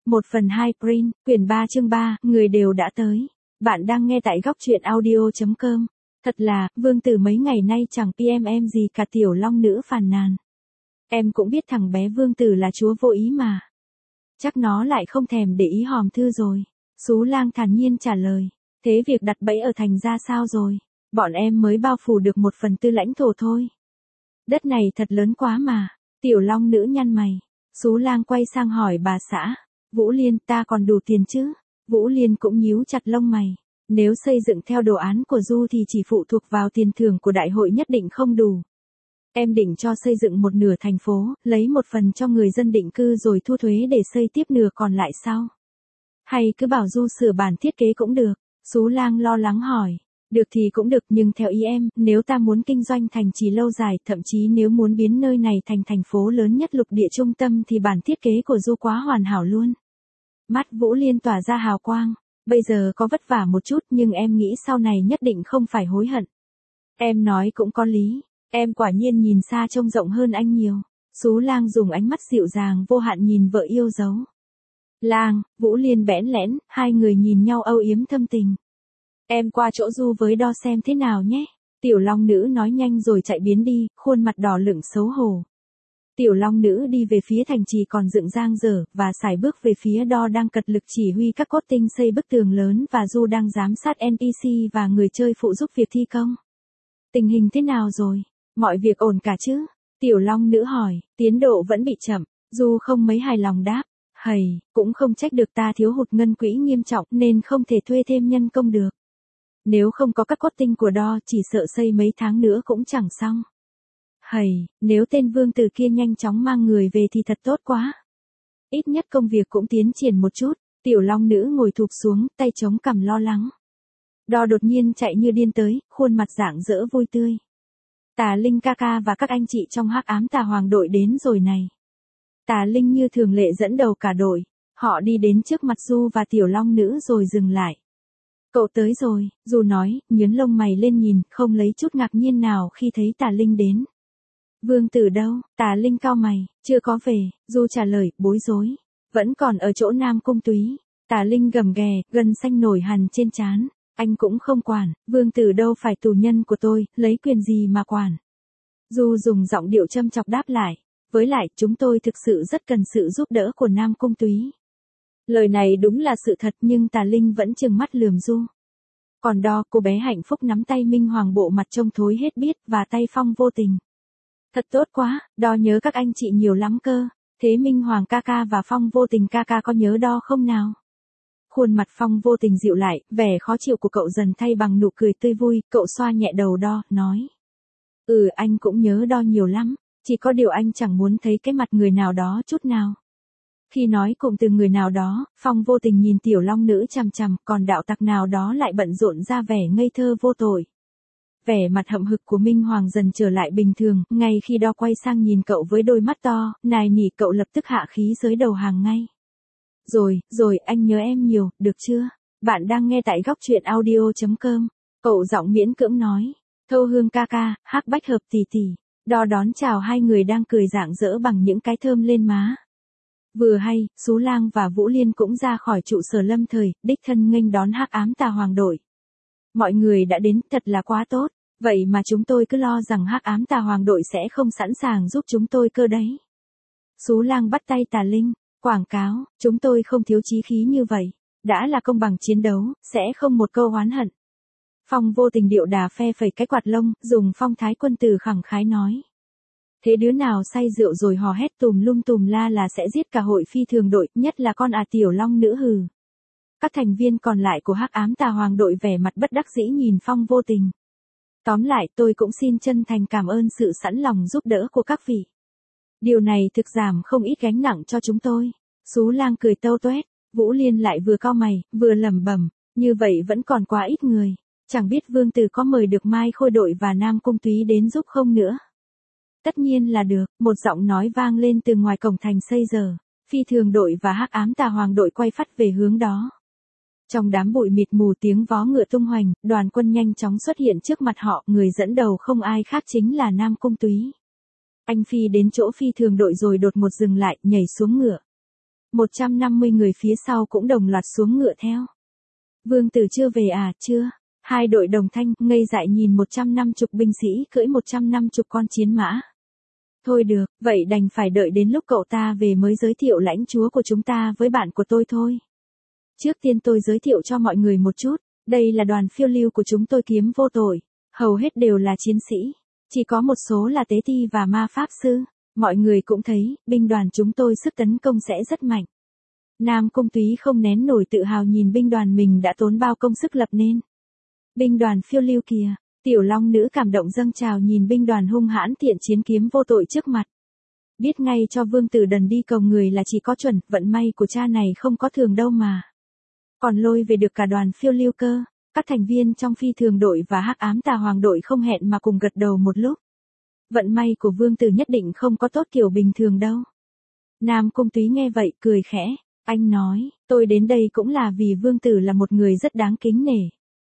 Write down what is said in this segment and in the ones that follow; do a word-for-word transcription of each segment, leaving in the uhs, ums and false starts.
một phần hai print, quyển ba chương ba, người đều đã tới. Bạn đang nghe tại góc truyện audio chấm com. Thật là, Vương Tử mấy ngày nay chẳng pê em em gì cả, Tiểu Long Nữ phàn nàn. Em cũng biết thằng bé Vương Tử là chúa vô ý mà. Chắc nó lại không thèm để ý hòm thư rồi. Sú Lang thản nhiên trả lời. Thế việc đặt bẫy ở thành ra sao rồi? Bọn em mới bao phủ được một phần tư lãnh thổ thôi. Đất này thật lớn quá mà. Tiểu Long Nữ nhăn mày. Sú Lang quay sang hỏi bà xã. Vũ Liên, ta còn đủ tiền chứ? Vũ Liên cũng nhíu chặt lông mày. Nếu xây dựng theo đồ án của Du thì chỉ phụ thuộc vào tiền thưởng của đại hội nhất định không đủ. Em định cho xây dựng một nửa thành phố, lấy một phần cho người dân định cư rồi thu thuế để xây tiếp nửa còn lại sau. Hay cứ bảo Du sửa bản thiết kế cũng được. Sú Lang lo lắng hỏi. Được thì cũng được, nhưng theo ý em, nếu ta muốn kinh doanh thành trì lâu dài, thậm chí nếu muốn biến nơi này thành thành phố lớn nhất lục địa trung tâm thì bản thiết kế của Du quá hoàn hảo luôn. Mắt Vũ Liên tỏa ra hào quang. Bây giờ có vất vả một chút nhưng em nghĩ sau này nhất định không phải hối hận. Em nói cũng có lý. Em quả nhiên nhìn xa trông rộng hơn anh nhiều. Sú Lang dùng ánh mắt dịu dàng vô hạn nhìn vợ yêu dấu. Lang, Vũ Liên bẽn lẽn, hai người nhìn nhau âu yếm thâm tình. Em qua chỗ Du với đo xem thế nào nhé. Tiểu Long Nữ nói nhanh rồi chạy biến đi, khuôn mặt đỏ lửng xấu hổ. Tiểu Long Nữ đi về phía thành trì còn dựng dang dở, và sải bước về phía đo đang cật lực chỉ huy các cốt tinh xây bức tường lớn, và Du đang giám sát en pê xê và người chơi phụ giúp việc thi công. Tình hình thế nào rồi? Mọi việc ổn cả chứ? Tiểu Long Nữ hỏi. Tiến độ vẫn bị chậm. Du không mấy hài lòng đáp. Hầy, cũng không trách được, ta thiếu hụt ngân quỹ nghiêm trọng nên không thể thuê thêm nhân công được. Nếu không có các cốt tinh của đo chỉ sợ xây mấy tháng nữa cũng chẳng xong. Hầy, nếu tên Vương Tử kia nhanh chóng mang người về thì thật tốt quá. Ít nhất công việc cũng tiến triển một chút. Tiểu Long Nữ ngồi thụp xuống, tay chống cằm lo lắng. Đo đột nhiên chạy như điên tới, khuôn mặt rạng rỡ vui tươi. Tà Linh ca ca và các anh chị trong Hắc Ám Tà Hoàng đội đến rồi này. Tà Linh như thường lệ dẫn đầu cả đội. Họ đi đến trước mặt Du và Tiểu Long Nữ rồi dừng lại. Cậu tới rồi, Du nói, nhướng lông mày lên nhìn, không lấy chút ngạc nhiên nào khi thấy Tà Linh đến. Vương Tử đâu? Tà Linh cau mày, chưa có về. Du trả lời, bối rối. Vẫn còn ở chỗ Nam Cung Túy. Tà Linh gầm ghè, gân xanh nổi hằn trên trán. Anh cũng không quản, Vương Tử đâu phải tù nhân của tôi, lấy quyền gì mà quản. Du dùng giọng điệu châm chọc đáp lại. Với lại, chúng tôi thực sự rất cần sự giúp đỡ của Nam Cung Túy. Lời này đúng là sự thật nhưng Tà Linh vẫn trừng mắt lườm Du. Còn đo, cô bé hạnh phúc nắm tay Minh Hoàng, bộ mặt trông thối hết biết, và tay Phong Vô Tình. Thật tốt quá, đo nhớ các anh chị nhiều lắm cơ. Thế Minh Hoàng ca ca và Phong Vô Tình ca ca có nhớ đo không nào? Khuôn mặt Phong Vô Tình dịu lại, vẻ khó chịu của cậu dần thay bằng nụ cười tươi vui, cậu xoa nhẹ đầu đo, nói. Ừ, anh cũng nhớ đo nhiều lắm, chỉ có điều anh chẳng muốn thấy cái mặt người nào đó chút nào. Khi nói cụm từ người nào đó, Phong Vô Tình nhìn Tiểu Long Nữ chằm chằm, còn đạo tặc nào đó lại bận rộn ra vẻ ngây thơ vô tội. Vẻ mặt hậm hực của Minh Hoàng dần trở lại bình thường, ngay khi đo quay sang nhìn cậu với đôi mắt to, nài nỉ, cậu lập tức hạ khí giới đầu hàng ngay. Rồi, rồi, anh nhớ em nhiều, được chưa? Bạn đang nghe tại góc truyện audio chấm com. Cậu giọng miễn cưỡng nói. Thâu Hương ca ca, Hắc Bách Hợp tỷ tỷ. Đo đón chào hai người đang cười rạng rỡ bằng những cái thơm lên má. Vừa hay, Sú Lang và Vũ Liên cũng ra khỏi trụ sở lâm thời, đích thân nghênh đón Hắc Ám Tà Hoàng đội. Mọi người đã đến, thật là quá tốt. Vậy mà chúng tôi cứ lo rằng Hắc Ám Tà Hoàng đội sẽ không sẵn sàng giúp chúng tôi cơ đấy. Sú Lang bắt tay Tà Linh. Quảng cáo, chúng tôi không thiếu chí khí như vậy. Đã là công bằng chiến đấu, sẽ không một câu oán hận. Phong Vô Tình điệu đà phe phẩy cái quạt lông, dùng phong thái quân tử khẳng khái nói. Thế đứa nào say rượu rồi hò hét tùm lum tùm la là sẽ giết cả hội phi thường đội, nhất là con à Tiểu Long Nữ hừ. Các thành viên còn lại của Hắc Ám Tà Hoàng đội vẻ mặt bất đắc dĩ nhìn Phong Vô Tình. Tóm lại, tôi cũng xin chân thành cảm ơn sự sẵn lòng giúp đỡ của các vị. Điều này thực giảm không ít gánh nặng cho chúng tôi. Sú Lang cười tâu tuét, Vũ Liên lại vừa cau mày, vừa lẩm bẩm, như vậy vẫn còn quá ít người. Chẳng biết Vương Tử có mời được Mai Khôi đội và Nam Cung Túy đến giúp không nữa. Tất nhiên là được, một giọng nói vang lên từ ngoài cổng thành xây giờ. Phi thường đội và Hắc Ám Tà Hoàng đội quay phắt về hướng đó. Trong đám bụi mịt mù tiếng vó ngựa tung hoành, đoàn quân nhanh chóng xuất hiện trước mặt họ, người dẫn đầu không ai khác chính là Nam Cung Túy. Anh phi đến chỗ phi thường đội rồi đột ngột dừng lại, nhảy xuống ngựa. một trăm năm mươi người phía sau cũng đồng loạt xuống ngựa theo. Vương Tử chưa về à, chưa. Hai đội đồng thanh, ngây dại nhìn một trăm năm mươi binh sĩ cưỡi một trăm năm mươi con chiến mã. Thôi được, vậy đành phải đợi đến lúc cậu ta về mới giới thiệu lãnh chúa của chúng ta với bạn của tôi thôi. Trước tiên tôi giới thiệu cho mọi người một chút, đây là đoàn phiêu lưu của chúng tôi kiếm vô tội, hầu hết đều là chiến sĩ, chỉ có một số là tế ti và ma pháp sư. Mọi người cũng thấy, binh đoàn chúng tôi sức tấn công sẽ rất mạnh. Nam Cung Túy không nén nổi tự hào nhìn binh đoàn mình đã tốn bao công sức lập nên. Binh đoàn phiêu lưu kìa, Tiểu Long Nữ cảm động dâng trào nhìn binh đoàn hung hãn thiện chiến kiếm vô tội trước mặt. Biết ngay cho Vương Tử Đần đi cầu người là chỉ có chuẩn, vận may của cha này không có thường đâu mà. Còn lôi về được cả đoàn phiêu lưu cơ, các thành viên trong phi thường đội và hắc ám tà hoàng đội không hẹn mà cùng gật đầu một lúc. Vận may của Vương Tử nhất định không có tốt kiểu bình thường đâu. Nam Cung Túy nghe vậy cười khẽ, anh nói, tôi đến đây cũng là vì Vương Tử là một người rất đáng kính nể.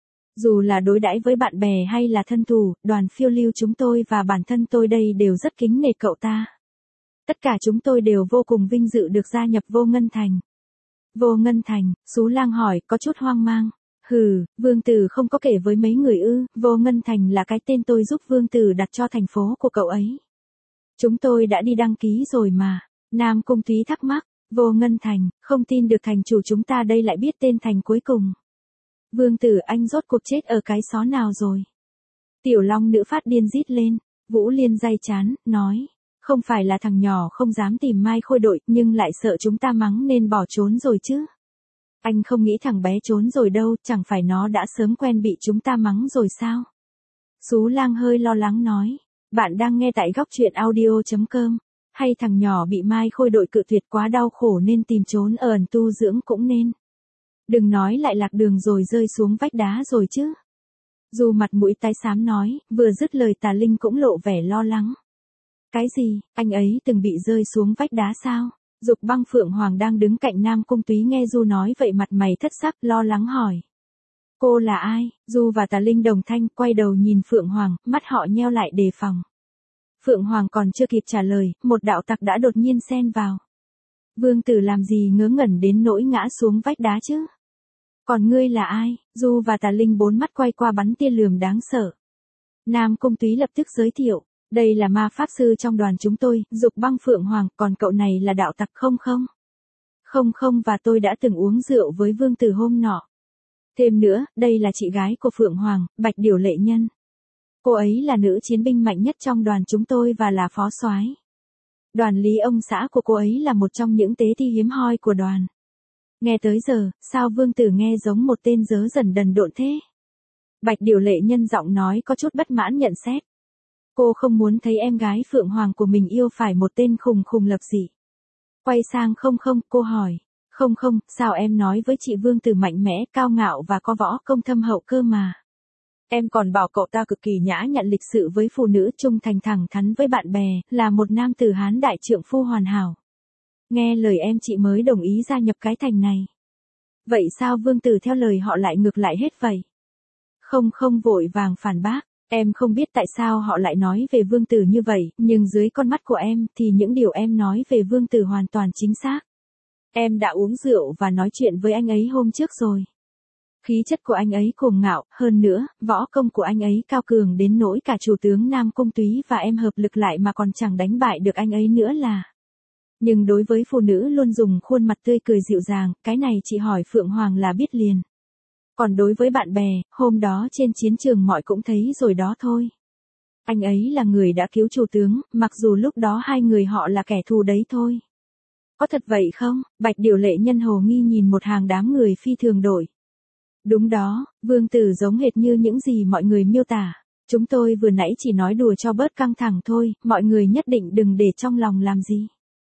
Dù là đối đãi với bạn bè hay là thân thù, đoàn phiêu lưu chúng tôi và bản thân tôi đây đều rất kính nể cậu ta. Tất cả chúng tôi đều vô cùng vinh dự được gia nhập Vô Ngân Thành. Vô Ngân Thành, Sú Lang hỏi, có chút hoang mang. Hừ, Vương Tử không có kể với mấy người ư, Vô Ngân Thành là cái tên tôi giúp Vương Tử đặt cho thành phố của cậu ấy. Chúng tôi đã đi đăng ký rồi mà. Nam Cung Túy thắc mắc, Vô Ngân Thành, không tin được thành chủ chúng ta đây lại biết tên thành cuối cùng. Vương Tử anh rốt cuộc chết ở cái xó nào rồi? Tiểu Long Nữ phát điên rít lên, Vũ Liên day chán, nói, không phải là thằng nhỏ không dám tìm Mai Khôi đội nhưng lại sợ chúng ta mắng nên bỏ trốn rồi chứ. Anh không nghĩ thằng bé trốn rồi đâu, chẳng phải nó đã sớm quen bị chúng ta mắng rồi sao? Sú Lang hơi lo lắng nói, bạn đang nghe tại góc truyện audio chấm com, hay thằng nhỏ bị Mai Khôi đội cự tuyệt quá đau khổ nên tìm trốn ở ẩn tu dưỡng cũng nên. Đừng nói lại lạc đường rồi rơi xuống vách đá rồi chứ. Dù mặt mũi tái xám nói, vừa dứt lời Tà Linh cũng lộ vẻ lo lắng. Cái gì, anh ấy từng bị rơi xuống vách đá sao? Dục Băng Phượng Hoàng đang đứng cạnh Nam Cung Túy nghe Du nói vậy mặt mày thất sắc, lo lắng hỏi. Cô là ai? Du và Tà Linh đồng thanh quay đầu nhìn Phượng Hoàng, mắt họ nheo lại đề phòng. Phượng Hoàng còn chưa kịp trả lời, một đạo tặc đã đột nhiên xen vào. Vương Tử làm gì ngớ ngẩn đến nỗi ngã xuống vách đá chứ? Còn ngươi là ai? Du và Tà Linh bốn mắt quay qua bắn tia lườm đáng sợ. Nam Cung Túy lập tức giới thiệu, đây là ma pháp sư trong đoàn chúng tôi, Dục Băng Phượng Hoàng, còn cậu này là đạo tặc không không? Không không và tôi đã từng uống rượu với Vương Tử hôm nọ. Thêm nữa, đây là chị gái của Phượng Hoàng, Bạch Điểu Lệ Nhân. Cô ấy là nữ chiến binh mạnh nhất trong đoàn chúng tôi và là phó soái. Đoàn lý ông xã của cô ấy là một trong những tế thi hiếm hoi của đoàn. Nghe tới giờ, sao Vương Tử nghe giống một tên dớ dần đần độn thế? Bạch Điểu Lệ Nhân giọng nói có chút bất mãn nhận xét. Cô không muốn thấy em gái Phượng Hoàng của mình yêu phải một tên khùng khùng lập dị. Quay sang không không, cô hỏi. Không không, sao em nói với chị Vương Tử mạnh mẽ, cao ngạo và có võ công thâm hậu cơ mà. Em còn bảo cậu ta cực kỳ nhã nhặn lịch sự với phụ nữ, trung thành thẳng thắn với bạn bè, là một nam tử Hán đại trượng phu hoàn hảo. Nghe lời em chị mới đồng ý gia nhập cái thành này. Vậy sao Vương Tử theo lời họ lại ngược lại hết vậy? Không không vội vàng phản bác. Em không biết tại sao họ lại nói về Vương Tử như vậy, nhưng dưới con mắt của em thì những điều em nói về Vương Tử hoàn toàn chính xác. Em đã uống rượu và nói chuyện với anh ấy hôm trước rồi. Khí chất của anh ấy cuồng ngạo, hơn nữa, võ công của anh ấy cao cường đến nỗi cả chủ tướng Nam Cung Túy và em hợp lực lại mà còn chẳng đánh bại được anh ấy nữa là. Nhưng đối với phụ nữ luôn dùng khuôn mặt tươi cười dịu dàng, cái này chị hỏi Phượng Hoàng là biết liền. Còn đối với bạn bè, hôm đó trên chiến trường mọi cũng thấy rồi đó thôi. Anh ấy là người đã cứu chủ tướng, mặc dù lúc đó hai người họ là kẻ thù đấy thôi. Có thật vậy không? Bạch Điểu Lệ Nhân hồ nghi nhìn một hàng đám người phi thường đội. Đúng đó, Vương Tử giống hệt như những gì mọi người miêu tả. Chúng tôi vừa nãy chỉ nói đùa cho bớt căng thẳng thôi, mọi người nhất định đừng để trong lòng làm gì.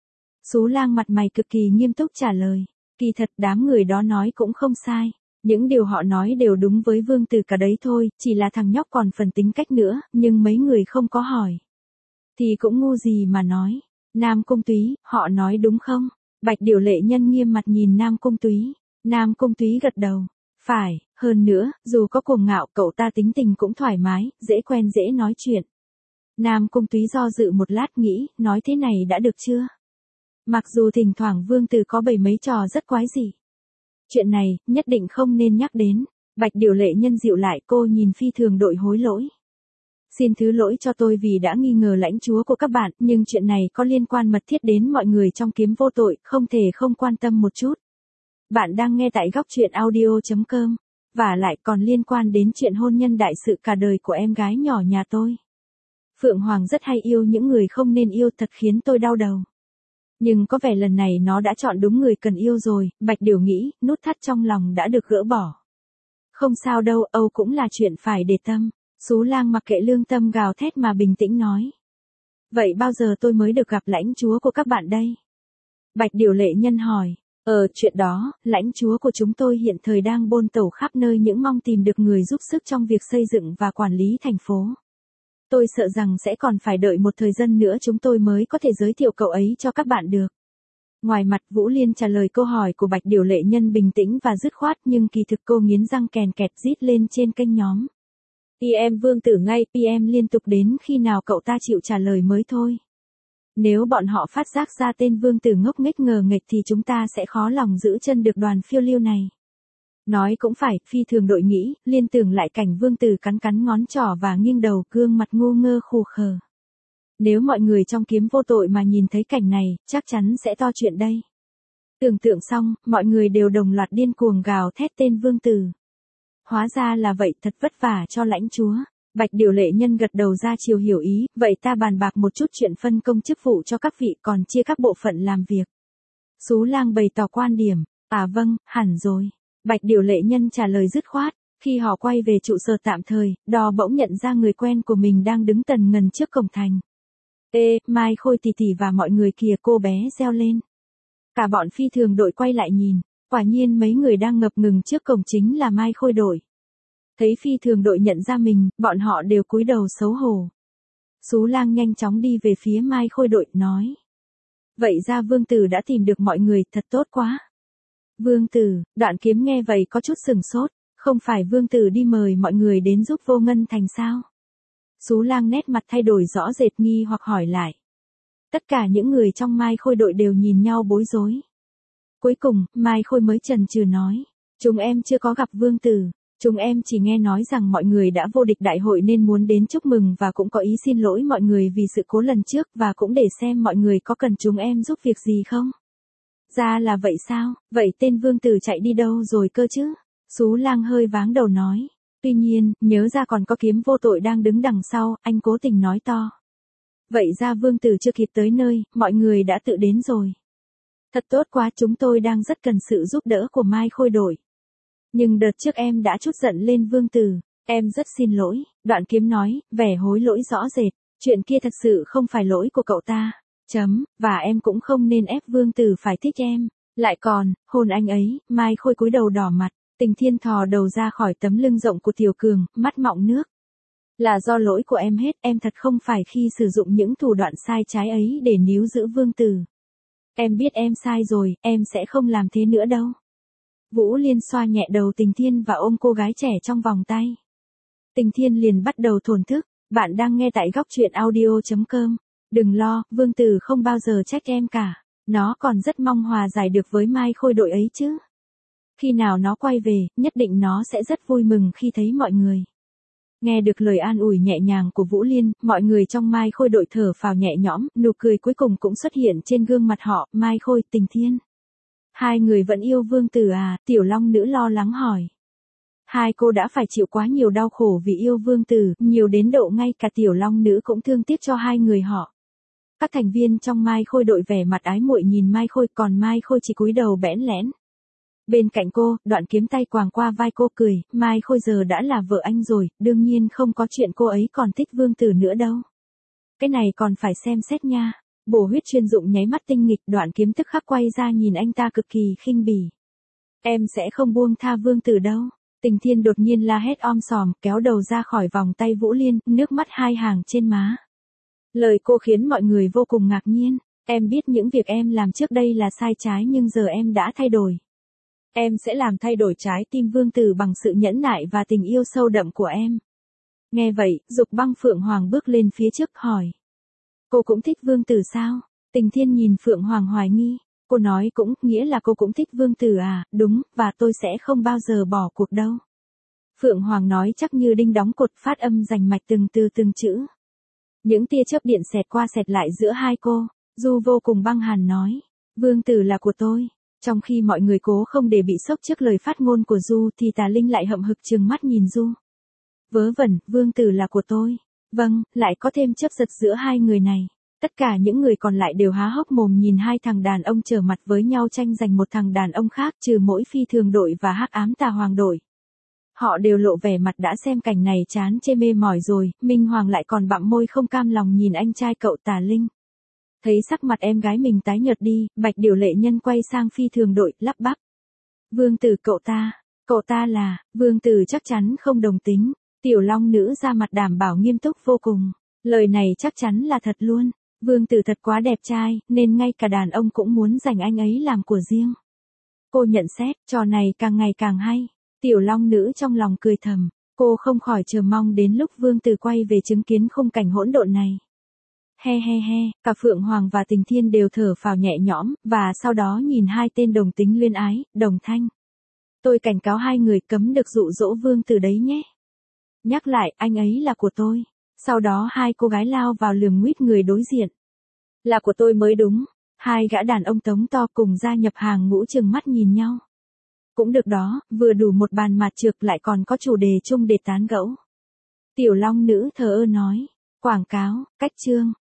Sú Lang mặt mày cực kỳ nghiêm túc trả lời. Kỳ thật đám người đó nói cũng không sai. Những điều họ nói đều đúng với Vương Tử cả đấy thôi, chỉ là thằng nhóc còn phần tính cách nữa, nhưng mấy người không có hỏi. Thì cũng ngu gì mà nói. Nam Cung Túy, họ nói đúng không? Bạch Điểu Lệ Nhân nghiêm mặt nhìn Nam Cung Túy. Nam Cung Túy gật đầu. Phải, hơn nữa, dù có cuồng ngạo, cậu ta tính tình cũng thoải mái, dễ quen dễ nói chuyện. Nam Cung Túy do dự một lát nghĩ, nói thế này đã được chưa? Mặc dù thỉnh thoảng vương tử có bày mấy trò rất quái dị. Chuyện này, nhất định không nên nhắc đến. Bạch Điều Lệ Nhân dịu lại, cô nhìn phi thường đội hối lỗi. Xin thứ lỗi cho tôi vì đã nghi ngờ lãnh chúa của các bạn, nhưng chuyện này có liên quan mật thiết đến mọi người trong Kiếm Vô Tội, không thể không quan tâm một chút. Bạn đang nghe tại góc truyện audio chấm com, và lại còn liên quan đến chuyện hôn nhân đại sự cả đời của em gái nhỏ nhà tôi. Phượng Hoàng rất hay yêu những người không nên yêu, thật khiến tôi đau đầu. Nhưng có vẻ lần này nó đã chọn đúng người cần yêu rồi, Bạch Điều nghĩ, nút thắt trong lòng đã được gỡ bỏ. Không sao đâu, Âu cũng là chuyện phải để tâm. Sú Lang mặc kệ lương tâm gào thét mà bình tĩnh nói. Vậy bao giờ tôi mới được gặp lãnh chúa của các bạn đây? Bạch Điều Lệ Nhân hỏi. Ờ, chuyện đó, lãnh chúa của chúng tôi hiện thời đang bôn tẩu khắp nơi những mong tìm được người giúp sức trong việc xây dựng và quản lý thành phố. Tôi sợ rằng sẽ còn phải đợi một thời gian nữa chúng tôi mới có thể giới thiệu cậu ấy cho các bạn được. Ngoài mặt Vũ Liên trả lời câu hỏi của Bạch Điều Lệ Nhân bình tĩnh và dứt khoát, nhưng kỳ thực cô nghiến răng kèn kẹt rít lên trên kênh nhóm. pê em Vương Tử ngay, pê em liên tục đến khi nào cậu ta chịu trả lời mới thôi. Nếu bọn họ phát giác ra tên Vương Tử ngốc nghếch ngờ nghệch thì chúng ta sẽ khó lòng giữ chân được đoàn phiêu lưu này. Nói cũng phải, phi thường đội nghĩ, liên tưởng lại cảnh Vương Tử cắn cắn ngón trỏ và nghiêng đầu, gương mặt ngu ngơ khù khờ. Nếu mọi người trong Kiếm Vô Tội mà nhìn thấy cảnh này, chắc chắn sẽ to chuyện đây. Tưởng tượng xong, mọi người đều đồng loạt điên cuồng gào thét tên Vương Tử. Hóa ra là vậy, thật vất vả cho lãnh chúa. Bạch Điều Lệ Nhân gật đầu ra chiều hiểu ý, vậy ta bàn bạc một chút chuyện phân công chức vụ cho các vị, còn chia các bộ phận làm việc. Sú Lang bày tỏ quan điểm. À vâng, hẳn rồi. Bạch Điều Lệ Nhân trả lời dứt khoát. Khi họ quay về trụ sở tạm thời, Đò bỗng nhận ra người quen của mình đang đứng tần ngần trước cổng thành. Ê, Mai Khôi tỷ tỷ và mọi người kìa, cô bé reo lên. Cả bọn phi thường đội quay lại nhìn, quả nhiên mấy người đang ngập ngừng trước cổng chính là Mai Khôi đội. Thấy phi thường đội nhận ra mình, bọn họ đều cúi đầu xấu hổ. Sú Lang nhanh chóng đi về phía Mai Khôi đội, nói. Vậy ra Vương Tử đã tìm được mọi người, thật tốt quá. Vương Tử, Đoạn Kiếm nghe vậy có chút sừng sốt, không phải Vương Tử đi mời mọi người đến giúp Vô Ngân Thành sao? Sú Lang nét mặt thay đổi rõ rệt, nghi hoặc hỏi lại. Tất cả những người trong Mai Khôi đội đều nhìn nhau bối rối. Cuối cùng, Mai Khôi mới chần chừ nói. Chúng em chưa có gặp Vương Tử. Chúng em chỉ nghe nói rằng mọi người đã vô địch đại hội nên muốn đến chúc mừng và cũng có ý xin lỗi mọi người vì sự cố lần trước và cũng để xem mọi người có cần chúng em giúp việc gì không. Ra là vậy sao, vậy tên Vương Tử chạy đi đâu rồi cơ chứ? Sú Lang hơi váng đầu nói. Tuy nhiên, nhớ ra còn có Kiếm Vô Tội đang đứng đằng sau, anh cố tình nói to. Vậy ra Vương Tử chưa kịp tới nơi, mọi người đã tự đến rồi. Thật tốt quá, chúng tôi đang rất cần sự giúp đỡ của Mai Khôi đội. Nhưng đợt trước em đã chút giận lên Vương Tử, em rất xin lỗi, Đoạn Kiếm nói, vẻ hối lỗi rõ rệt, chuyện kia thật sự không phải lỗi của cậu ta, chấm, và em cũng không nên ép Vương Tử phải thích em, lại còn, hôn anh ấy, Mai Khôi cúi đầu đỏ mặt, Tình Thiên thò đầu ra khỏi tấm lưng rộng của Tiểu Cường, mắt mọng nước. Là do lỗi của em hết, em thật không phải khi sử dụng những thủ đoạn sai trái ấy để níu giữ Vương Tử. Em biết em sai rồi, em sẽ không làm thế nữa đâu. Vũ Liên xoa nhẹ đầu Tình Thiên và ôm cô gái trẻ trong vòng tay. Tình Thiên liền bắt đầu thổn thức, bạn đang nghe tại góc truyện audio chấm com. Đừng lo, Vương Tử không bao giờ trách em cả, nó còn rất mong hòa giải được với Mai Khôi đội ấy chứ. Khi nào nó quay về, nhất định nó sẽ rất vui mừng khi thấy mọi người. Nghe được lời an ủi nhẹ nhàng của Vũ Liên, mọi người trong Mai Khôi đội thở phào nhẹ nhõm, nụ cười cuối cùng cũng xuất hiện trên gương mặt họ. Mai Khôi, Tình Thiên. Hai người vẫn yêu Vương Tử à? Tiểu Long Nữ lo lắng hỏi. Hai cô đã phải chịu quá nhiều đau khổ vì yêu Vương Tử, nhiều đến độ ngay cả Tiểu Long Nữ cũng thương tiếc cho hai người họ. Các thành viên trong Mai Khôi đội vẻ mặt ái muội nhìn Mai Khôi, còn Mai Khôi chỉ cúi đầu bẽn lẽn. Bên cạnh cô, Đoạn Kiếm tay quàng qua vai cô cười, Mai Khôi giờ đã là vợ anh rồi, đương nhiên không có chuyện cô ấy còn thích Vương Tử nữa đâu. Cái này còn phải xem xét nha. Bổ huyết chuyên dụng nháy mắt tinh nghịch, Đoạn Kiếm tức khắc quay ra nhìn anh ta cực kỳ khinh bỉ. Em sẽ không buông tha Vương Tử đâu. Tình Thiên đột nhiên la hét om sòm, kéo đầu ra khỏi vòng tay Vũ Liên, nước mắt hai hàng trên má. Lời cô khiến mọi người vô cùng ngạc nhiên. Em biết những việc em làm trước đây là sai trái nhưng giờ em đã thay đổi. Em sẽ làm thay đổi trái tim Vương Tử bằng sự nhẫn nại và tình yêu sâu đậm của em. Nghe vậy, Dục Băng Phượng Hoàng bước lên phía trước hỏi. Cô cũng thích Vương Tử sao? Tình Thiên nhìn Phượng Hoàng hoài nghi, cô nói cũng, nghĩa là cô cũng thích Vương Tử à, đúng, và tôi sẽ không bao giờ bỏ cuộc đâu. Phượng Hoàng nói chắc như đinh đóng cột, phát âm rành mạch từng từ từng chữ. Những tia chớp điện xẹt qua xẹt lại giữa hai cô, Du vô cùng băng hàn nói, Vương Tử là của tôi. Trong khi mọi người cố không để bị sốc trước lời phát ngôn của Du thì Tà Linh lại hậm hực trừng mắt nhìn Du. Vớ vẩn, Vương Tử là của tôi. Vâng, lại có thêm chớp giật giữa hai người này. Tất cả những người còn lại đều há hốc mồm nhìn hai thằng đàn ông trở mặt với nhau tranh giành một thằng đàn ông khác, trừ mỗi Phi Thường đội và Hắc Ám Tà Hoàng đội. Họ đều lộ vẻ mặt đã xem cảnh này chán chê mê mỏi rồi, Minh Hoàng lại còn bặm môi không cam lòng nhìn anh trai cậu Tà Linh. Thấy sắc mặt em gái mình tái nhợt đi, Bạch Điểu Lệ Nhân quay sang Phi Thường đội, lắp bắp. Vương Tử cậu ta, cậu ta là, Vương Tử chắc chắn không đồng tính. Tiểu Long Nữ ra mặt đảm bảo nghiêm túc vô cùng. Lời này chắc chắn là thật luôn. Vương Tử thật quá đẹp trai, nên ngay cả đàn ông cũng muốn giành anh ấy làm của riêng. Cô nhận xét, trò này càng ngày càng hay. Tiểu Long Nữ trong lòng cười thầm, cô không khỏi chờ mong đến lúc Vương Tử quay về chứng kiến khung cảnh hỗn độn này. He he he, cả Phượng Hoàng và Tình Thiên đều thở phào nhẹ nhõm, và sau đó nhìn hai tên đồng tính luyên ái, đồng thanh. Tôi cảnh cáo hai người cấm được dụ dỗ Vương Tử đấy nhé. Nhắc lại, anh ấy là của tôi. Sau đó hai cô gái lao vào lườm nguýt người đối diện. Là của tôi mới đúng. Hai gã đàn ông tống to cùng gia nhập hàng ngũ trừng mắt nhìn nhau. Cũng được đó, vừa đủ một bàn mạt trược lại còn có chủ đề chung để tán gẫu. Tiểu Long Nữ thờ ơ nói. Quảng cáo, cách chương.